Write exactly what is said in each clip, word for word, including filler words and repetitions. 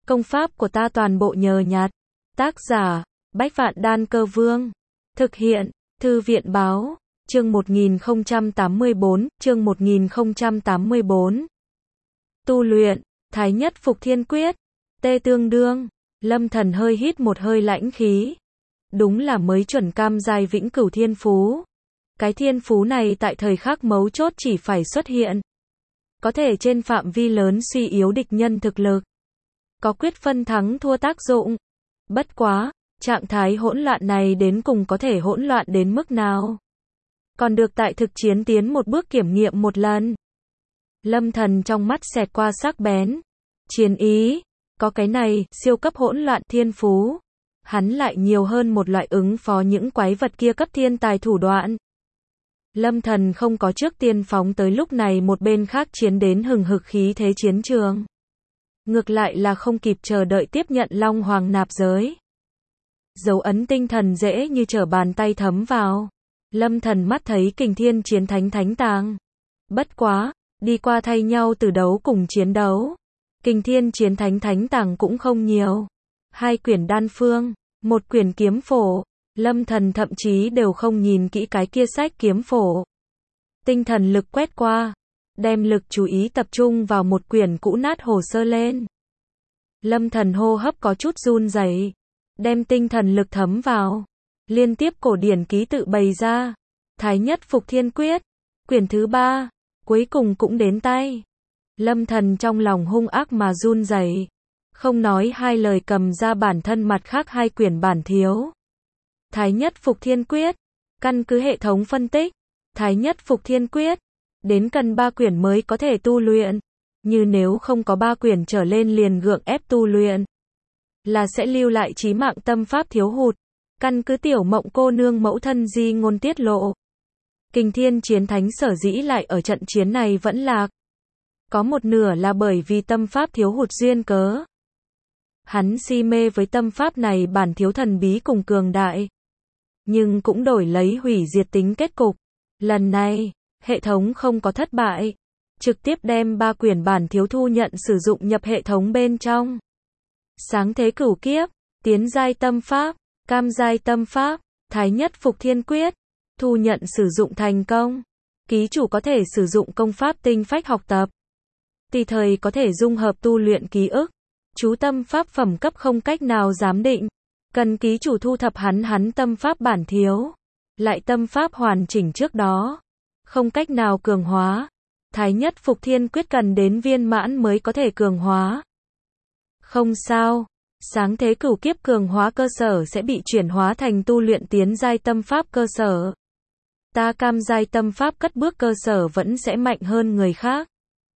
Công pháp của ta toàn bộ nhờ nhặt. Tác giả, Bách Vạn Đan Cơ Vương. Thực hiện, Thư viện Báo. Chương một nghìn không trăm tám mươi bốn, chương một nghìn không trăm tám mươi bốn. Tu luyện, Thái Nhất Phục Thiên Quyết. Tê tương đương. Lâm Thần hơi hít một hơi lãnh khí. Đúng là mới chuẩn cam giai vĩnh cửu thiên phú. Cái thiên phú này tại thời khắc mấu chốt chỉ phải xuất hiện. Có thể trên phạm vi lớn suy yếu địch nhân thực lực. Có quyết phân thắng thua tác dụng. Bất quá, trạng thái hỗn loạn này đến cùng có thể hỗn loạn đến mức nào? Còn được tại thực chiến tiến một bước kiểm nghiệm một lần. Lâm Thần trong mắt xẹt qua sắc bén. Chiến ý, có cái này, siêu cấp hỗn loạn thiên phú. Hắn lại nhiều hơn một loại ứng phó những quái vật kia cấp thiên tài thủ đoạn. Lâm Thần không có trước tiên phóng tới lúc này một bên khác chiến đến hừng hực khí thế chiến trường. Ngược lại là không kịp chờ đợi tiếp nhận Long Hoàng nạp giới. Dấu ấn tinh thần dễ như trở bàn tay thấm vào. Lâm Thần mắt thấy kình thiên chiến thánh thánh tàng. Bất quá, đi qua thay nhau từ đấu cùng chiến đấu. Kình thiên chiến thánh thánh tàng cũng không nhiều. Hai quyển đan phương, một quyển kiếm phổ. Lâm Thần thậm chí đều không nhìn kỹ cái kia sách kiếm phổ. Tinh thần lực quét qua, đem lực chú ý tập trung vào một quyển cũ nát hồ sơ lên. Lâm Thần hô hấp có chút run rẩy, đem tinh thần lực thấm vào. Liên tiếp cổ điển ký tự bày ra. Thái Nhất Phục Thiên Quyết, quyển thứ ba, cuối cùng cũng đến tay. Lâm Thần trong lòng hung ác mà run rẩy, không nói hai lời cầm ra bản thân mặt khác hai quyển bản thiếu. Thái Nhất Phục Thiên Quyết, căn cứ hệ thống phân tích, Thái Nhất Phục Thiên Quyết, đến cần ba quyển mới có thể tu luyện. Như nếu không có ba quyển trở lên liền gượng ép tu luyện, là sẽ lưu lại chí mạng tâm pháp thiếu hụt. Căn cứ tiểu mộng cô nương mẫu thân di ngôn tiết lộ. Kình thiên chiến thánh sở dĩ lại ở trận chiến này vẫn lạc. Có một nửa là bởi vì tâm pháp thiếu hụt duyên cớ. Hắn si mê với tâm pháp này bản thiếu thần bí cùng cường đại. Nhưng cũng đổi lấy hủy diệt tính kết cục. Lần này, hệ thống không có thất bại. Trực tiếp đem ba quyển bản thiếu thu nhận sử dụng nhập hệ thống bên trong. Sáng thế cửu kiếp, tiến giai tâm pháp, cam giai tâm pháp, Thái Nhất Phục Thiên Quyết, thu nhận sử dụng thành công. Ký chủ có thể sử dụng công pháp tinh phách học tập. Tùy thời có thể dung hợp tu luyện ký ức. Chú tâm pháp phẩm cấp không cách nào giám định. Cần ký chủ thu thập hắn hắn tâm pháp bản thiếu. Lại tâm pháp hoàn chỉnh trước đó. Không cách nào cường hóa. Thái Nhất Phục Thiên Quyết cần đến viên mãn mới có thể cường hóa. Không sao. Sáng thế cửu kiếp cường hóa cơ sở sẽ bị chuyển hóa thành tu luyện tiến giai tâm pháp cơ sở. Ta cam giai tâm pháp cất bước cơ sở vẫn sẽ mạnh hơn người khác.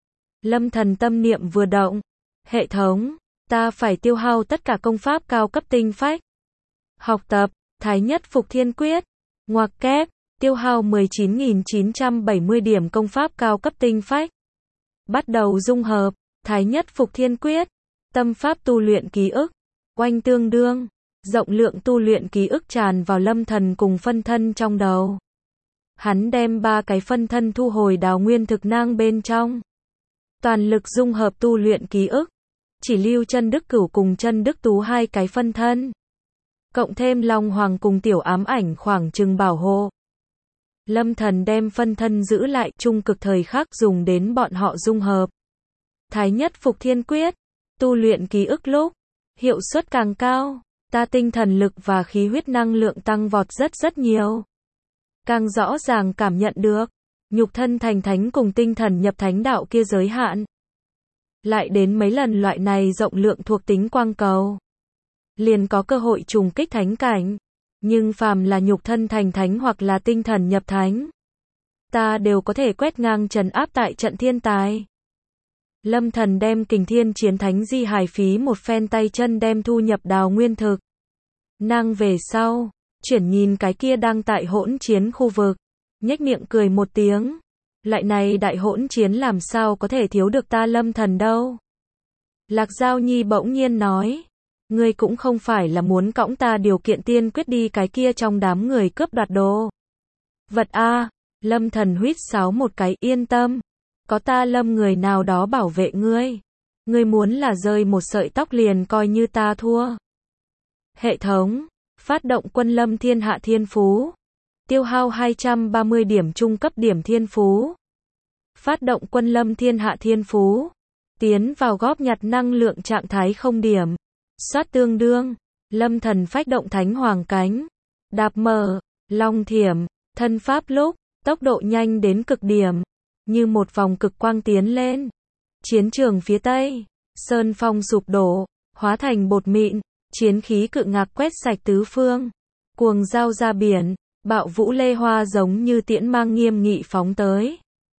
Lâm Thần tâm niệm vừa động. Hệ thống, ta phải tiêu hao tất cả công pháp cao cấp tinh phách. Học tập, Thái Nhất Phục Thiên Quyết. Ngoặc kép, tiêu hao mười chín nghìn chín trăm bảy mươi điểm công pháp cao cấp tinh phách. Bắt đầu dung hợp, Thái Nhất Phục Thiên Quyết. Tâm pháp tu luyện ký ức. Oanh tương đương. Rộng lượng tu luyện ký ức tràn vào Lâm Thần cùng phân thân trong đầu. Hắn đem ba cái phân thân thu hồi đào nguyên thực nang bên trong. Toàn lực dung hợp tu luyện ký ức. Chỉ lưu chân đức cửu cùng chân đức tú hai cái phân thân. Cộng thêm Long Hoàng cùng tiểu ám ảnh khoảng chừng bảo hộ. Lâm Thần đem phân thân giữ lại trung cực thời khắc dùng đến bọn họ dung hợp. Thái Nhất Phục Thiên Quyết. Tu luyện ký ức lúc. Hiệu suất càng cao. Ta tinh thần lực và khí huyết năng lượng tăng vọt rất rất nhiều. Càng rõ ràng cảm nhận được. Nhục thân thành thánh cùng tinh thần nhập thánh đạo kia giới hạn. Lại đến mấy lần loại này rộng lượng thuộc tính quang cầu. Liền có cơ hội trùng kích thánh cảnh. Nhưng phàm là nhục thân thành thánh hoặc là tinh thần nhập thánh. Ta đều có thể quét ngang trấn áp tại trận thiên tài. Lâm Thần đem kình thiên chiến thánh di hài phí một phen tay chân đem thu nhập đào nguyên thực. Năng về sau, chuyển nhìn cái kia đang tại hỗn chiến khu vực. Nhếch miệng cười một tiếng. Lại này đại hỗn chiến làm sao có thể thiếu được ta Lâm Thần đâu. Lạc Giao Nhi bỗng nhiên nói. Ngươi cũng không phải là muốn cõng ta điều kiện tiên quyết đi cái kia trong đám người cướp đoạt đồ. Vật a. Lâm Thần huýt sáo một cái, yên tâm. Có ta Lâm người nào đó bảo vệ ngươi. Ngươi muốn là rơi một sợi tóc liền coi như ta thua. Hệ thống, phát động Quân Lâm Thiên Hạ Thiên Phú. Tiêu hao hai trăm ba mươi điểm trung cấp điểm Thiên Phú. Phát động Quân Lâm Thiên Hạ Thiên Phú. Tiến vào góp nhặt năng lượng trạng thái không điểm. Soát tương đương. Lâm thần phách động Thánh Hoàng Cánh. Đạp mở. Long thiểm. Thân pháp lúc. Tốc độ nhanh đến cực điểm. Như một vòng cực quang tiến lên. Chiến trường phía Tây. Sơn phong sụp đổ. Hóa thành bột mịn. Chiến khí cự ngạc quét sạch tứ phương. Cuồng giao ra biển. Bạo vũ lê hoa giống như tiễn mang nghiêm nghị phóng tới.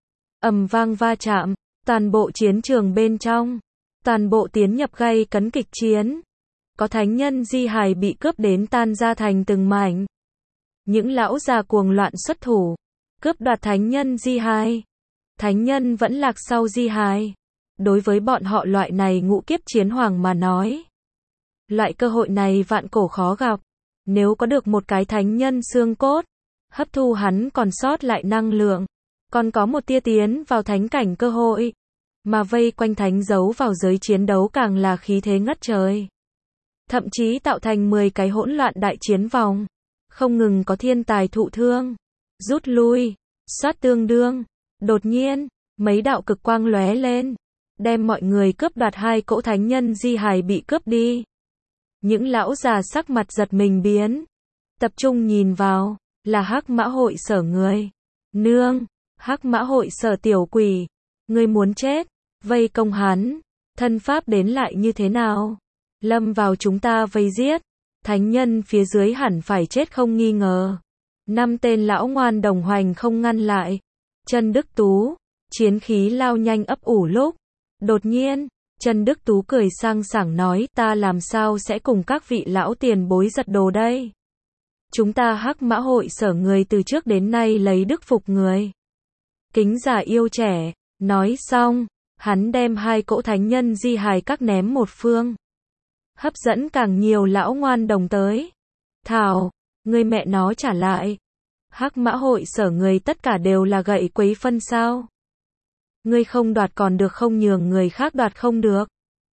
Ầm vang va chạm. Toàn bộ chiến trường bên trong. Toàn bộ tiến nhập gay cấn kịch chiến. Có thánh nhân di hài bị cướp đến tan ra thành từng mảnh. Những lão già cuồng loạn xuất thủ. Cướp đoạt thánh nhân di hài. Thánh nhân vẫn lạc sau di hài. Đối với bọn họ loại này ngũ kiếp chiến hoàng mà nói. Loại cơ hội này vạn cổ khó gặp. Nếu có được một cái thánh nhân xương cốt. Hấp thu hắn còn sót lại năng lượng. Còn có một tia tiến vào thánh cảnh cơ hội. Mà vây quanh thánh giấu vào giới chiến đấu càng là khí thế ngất trời. Thậm chí tạo thành mười cái hỗn loạn đại chiến vòng. Không ngừng có thiên tài thụ thương. Rút lui. Soát tương đương. Đột nhiên, mấy đạo cực quang lóe lên. Đem mọi người cướp đoạt hai cỗ thánh nhân di hài bị cướp đi. Những lão già sắc mặt giật mình biến. Tập trung nhìn vào. Là Hắc Mã Hội Sở người. Nương. Hắc Mã Hội Sở tiểu quỷ. Ngươi muốn chết. Vây công hắn. Thân pháp đến lại như thế nào? Lâm vào chúng ta vây giết. Thánh nhân phía dưới hẳn phải chết không nghi ngờ. Năm tên lão ngoan đồng hoành không ngăn lại. Trần Đức Tú. Chiến khí lao nhanh ấp ủ lúc. Đột nhiên, Trần Đức Tú cười sang sảng nói ta làm sao sẽ cùng các vị lão tiền bối giật đồ đây. Chúng ta Hắc Mã Hội Sở người từ trước đến nay lấy đức phục người. Kính già yêu trẻ. Nói xong, hắn đem hai cỗ thánh nhân di hài các ném một phương. Hấp dẫn càng nhiều lão ngoan đồng tới. Thảo, người mẹ nó trả lại. Hắc Mã Hội Sở người tất cả đều là gậy quấy phân sao. Ngươi không đoạt còn được không nhường người khác đoạt không được.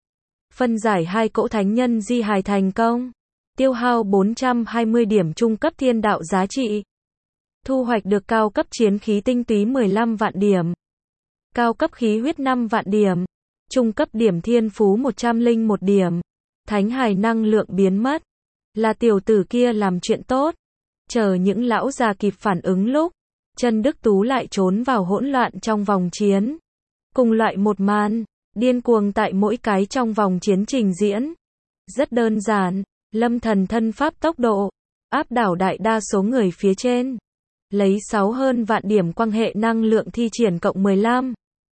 Phân giải hai cỗ thánh nhân di hài thành công. Tiêu hao bốn trăm hai mươi điểm trung cấp thiên đạo giá trị. Thu hoạch được cao cấp chiến khí tinh túy mười lăm vạn điểm. Cao cấp khí huyết năm vạn điểm. Trung cấp điểm thiên phú một trăm lẻ một điểm. Thánh hài năng lượng biến mất. Là tiểu tử kia làm chuyện tốt. Chờ những lão già kịp phản ứng lúc. Trần Đức Tú lại trốn vào hỗn loạn trong vòng chiến. Cùng loại một màn. Điên cuồng tại mỗi cái trong vòng chiến trình diễn. Rất đơn giản. Lâm thần thân pháp tốc độ. Áp đảo đại đa số người phía trên. Lấy sáu hơn vạn điểm quang hệ năng lượng thi triển cộng mười lăm.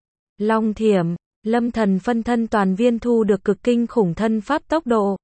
Long thiểm. Lâm thần phân thân toàn viên thu được cực kinh khủng thân pháp tốc độ.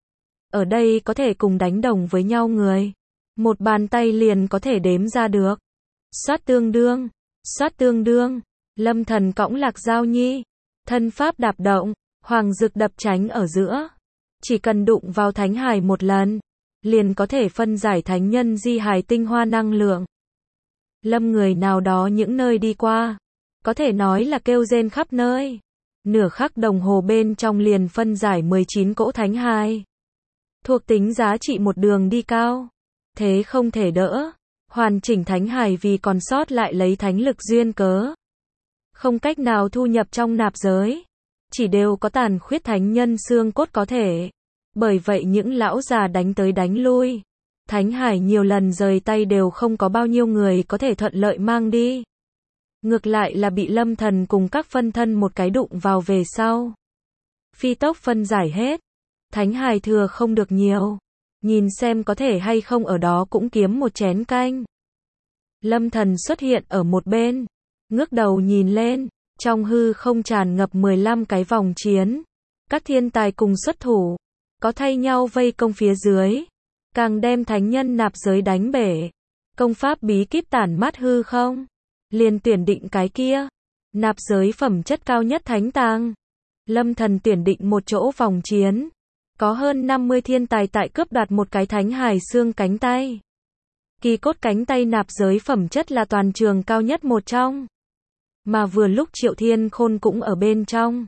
Ở đây có thể cùng đánh đồng với nhau người. Một bàn tay liền có thể đếm ra được. Soát tương đương. Soát tương đương. Lâm thần cõng Lạc Giao Nhi. Thân pháp đạp động. Hoàng dực đập tránh ở giữa. Chỉ cần đụng vào thánh hài một lần. Liền có thể phân giải thánh nhân di hài tinh hoa năng lượng. Lâm người nào đó những nơi đi qua. Có thể nói là kêu rên khắp nơi. Nửa khắc đồng hồ bên trong liền phân giải mười chín cỗ thánh hài. Thuộc tính giá trị một đường đi cao. Thế không thể đỡ. Hoàn chỉnh thánh hài vì còn sót lại lấy thánh lực duyên cớ. Không cách nào thu nhập trong nạp giới. Chỉ đều có tàn khuyết thánh nhân xương cốt có thể. Bởi vậy những lão già đánh tới đánh lui. Thánh hải nhiều lần rời tay đều không có bao nhiêu người có thể thuận lợi mang đi. Ngược lại là bị Lâm thần cùng các phân thân một cái đụng vào về sau. Phi tốc phân giải hết. Thánh hải thừa không được nhiều. Nhìn xem có thể hay không ở đó cũng kiếm một chén canh. Lâm thần xuất hiện ở một bên. Ngước đầu nhìn lên. Trong hư không tràn ngập mười lăm cái vòng chiến. Các thiên tài cùng xuất thủ. Có thay nhau vây công phía dưới. Càng đem thánh nhân nạp giới đánh bể. Công pháp bí kíp tản mát hư không. Liền tuyển định cái kia. Nạp giới phẩm chất cao nhất thánh tàng. Lâm thần tuyển định một chỗ vòng chiến. Có hơn năm mươi thiên tài tại cướp đoạt một cái thánh hài xương cánh tay. Kỳ cốt cánh tay nạp giới phẩm chất là toàn trường cao nhất một trong. Mà vừa lúc Triệu Thiên Khôn cũng ở bên trong.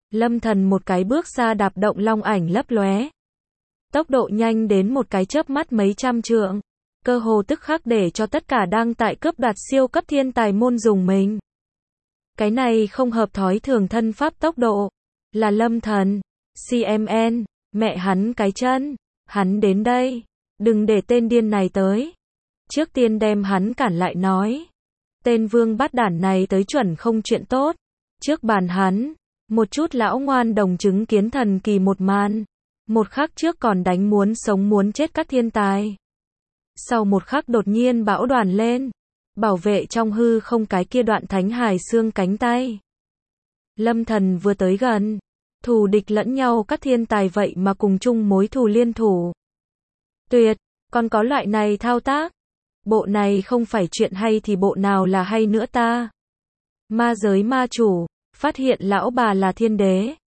Lâm Thần một cái bước ra đạp động long ảnh lấp lóe. Tốc độ nhanh đến một cái chớp mắt mấy trăm trượng. Cơ hồ tức khắc để cho tất cả đang tại cướp đoạt siêu cấp thiên tài môn dùng mình. Cái này không hợp thói thường thân pháp tốc độ. Là Lâm Thần. xê em en, mẹ hắn cái chân. Hắn đến đây. Đừng để tên điên này tới. Trước tiên đem hắn cản lại nói. Tên vương bát đản này tới chuẩn không chuyện tốt. Trước bàn hắn, một chút lão ngoan đồng chứng kiến thần kỳ một màn. Một khắc trước còn đánh muốn sống muốn chết các thiên tài. Sau một khắc đột nhiên bão đoàn lên. Bảo vệ trong hư không cái kia đoạn thánh hài xương cánh tay. Lâm Thần vừa tới gần. Thù địch lẫn nhau các thiên tài vậy mà cùng chung mối thù liên thủ. Tuyệt, còn có loại này thao tác. Bộ này không phải chuyện hay thì bộ nào là hay nữa ta. Ma giới ma chủ, phát hiện lão bà là thiên đế.